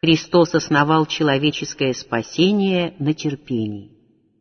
Христос основал человеческое спасение на терпении.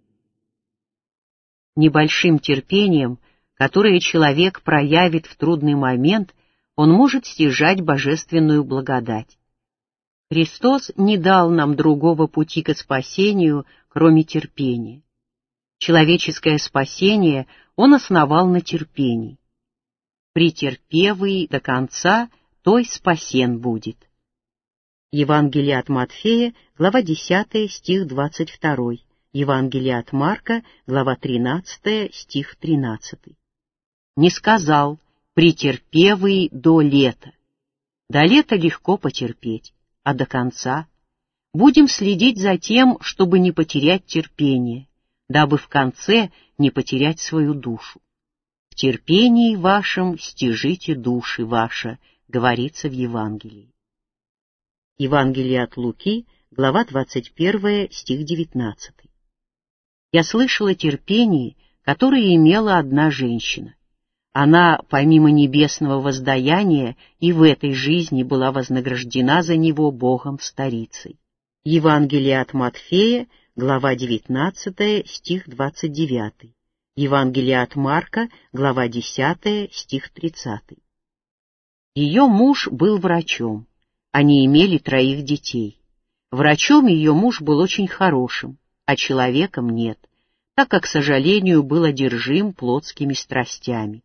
Небольшим терпением, которое человек проявит в трудный момент, он может стяжать божественную благодать. Христос не дал нам другого пути к спасению, кроме терпения. Человеческое спасение Он основал на терпении. «Претерпевый до конца, той спасен будет». Евангелие от Матфея, глава 10, стих 22. Евангелие от Марка, глава 13, стих 13. Не сказал «претерпевый до лета». До лета легко потерпеть, а до конца будем следить за тем, чтобы не потерять терпение, дабы в конце не потерять свою душу. В терпении вашем стяжите души ваши, говорится в Евангелии. Евангелие от Луки, глава 21, стих 19. Я слышала о терпении, которое имела одна женщина. Она, помимо небесного воздаяния, и в этой жизни была вознаграждена за него Богом-старицей. Евангелие от Матфея, глава 19, стих 29. Евангелие от Марка, глава 10, стих 30. Ее муж был врачом. Они имели 3 детей. Врачом ее муж был очень хорошим, а человеком нет, так как, к сожалению, был одержим плотскими страстями.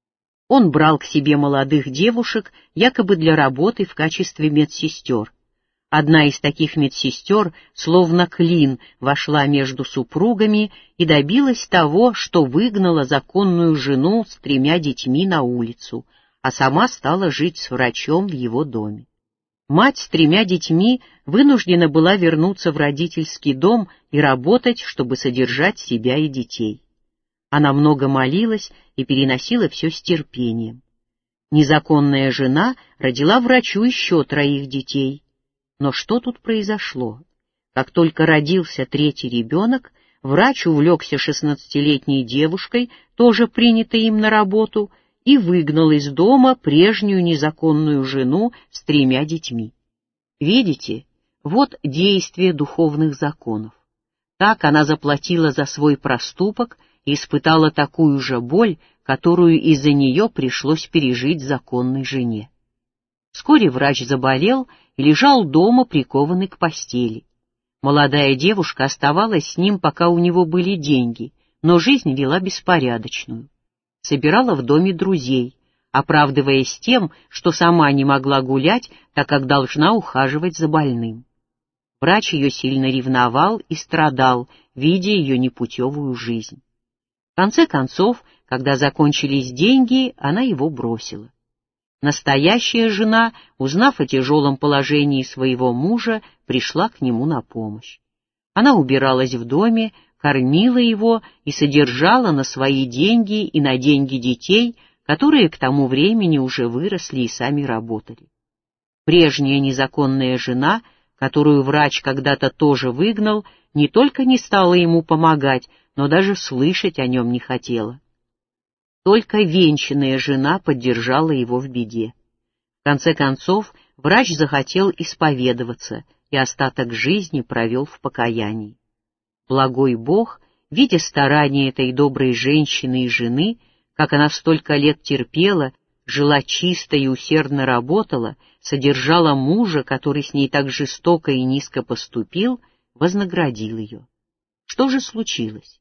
Он брал к себе молодых девушек якобы для работы в качестве медсестер. Одна из таких медсестер, словно клин, вошла между супругами и добилась того, что выгнала законную жену с 3 детьми на улицу, а сама стала жить с врачом в его доме. Мать с 3 детьми вынуждена была вернуться в родительский дом и работать, чтобы содержать себя и детей. Она много молилась и переносила все с терпением. Незаконная жена родила врачу еще 3 детей. Но что тут произошло? Как только родился 3-й ребенок, врач увлекся 16-летней девушкой, тоже принятой им на работу, и выгнал из дома прежнюю незаконную жену с 3 детьми. Видите, вот действие духовных законов. Так она заплатила за свой проступок и испытала такую же боль, которую из-за нее пришлось пережить законной жене. Вскоре врач заболел и лежал дома, прикованный к постели. Молодая девушка оставалась с ним, пока у него были деньги, но жизнь вела беспорядочную. Собирала в доме друзей, оправдываясь тем, что сама не могла гулять, так как должна ухаживать за больным. Врач ее сильно ревновал и страдал, видя ее непутевую жизнь. В конце концов, когда закончились деньги, она его бросила. Настоящая жена, узнав о тяжелом положении своего мужа, пришла к нему на помощь. Она убиралась в доме, кормила его и содержала на свои деньги и на деньги детей, которые к тому времени уже выросли и сами работали. Прежняя незаконная жена, которую врач когда-то тоже выгнал, не только не стала ему помогать, но даже слышать о нем не хотела. Только венчанная жена поддержала его в беде. В конце концов, врач захотел исповедоваться и остаток жизни провел в покаянии. Благой Бог, видя старания этой доброй женщины и жены, как она столько лет терпела, жила чисто и усердно работала, содержала мужа, который с ней так жестоко и низко поступил, вознаградил ее. Что же случилось?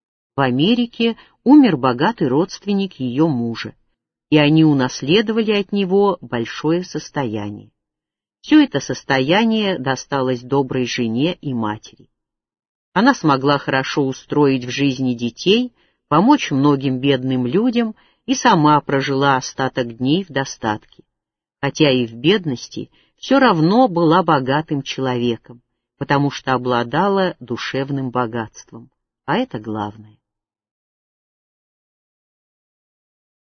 В Америке умер богатый родственник ее мужа, и они унаследовали от него большое состояние. Все это состояние досталось доброй жене и матери. Она смогла хорошо устроить в жизни детей, помочь многим бедным людям и сама прожила остаток дней в достатке. Хотя и в бедности, все равно была богатым человеком, потому что обладала душевным богатством, а это главное.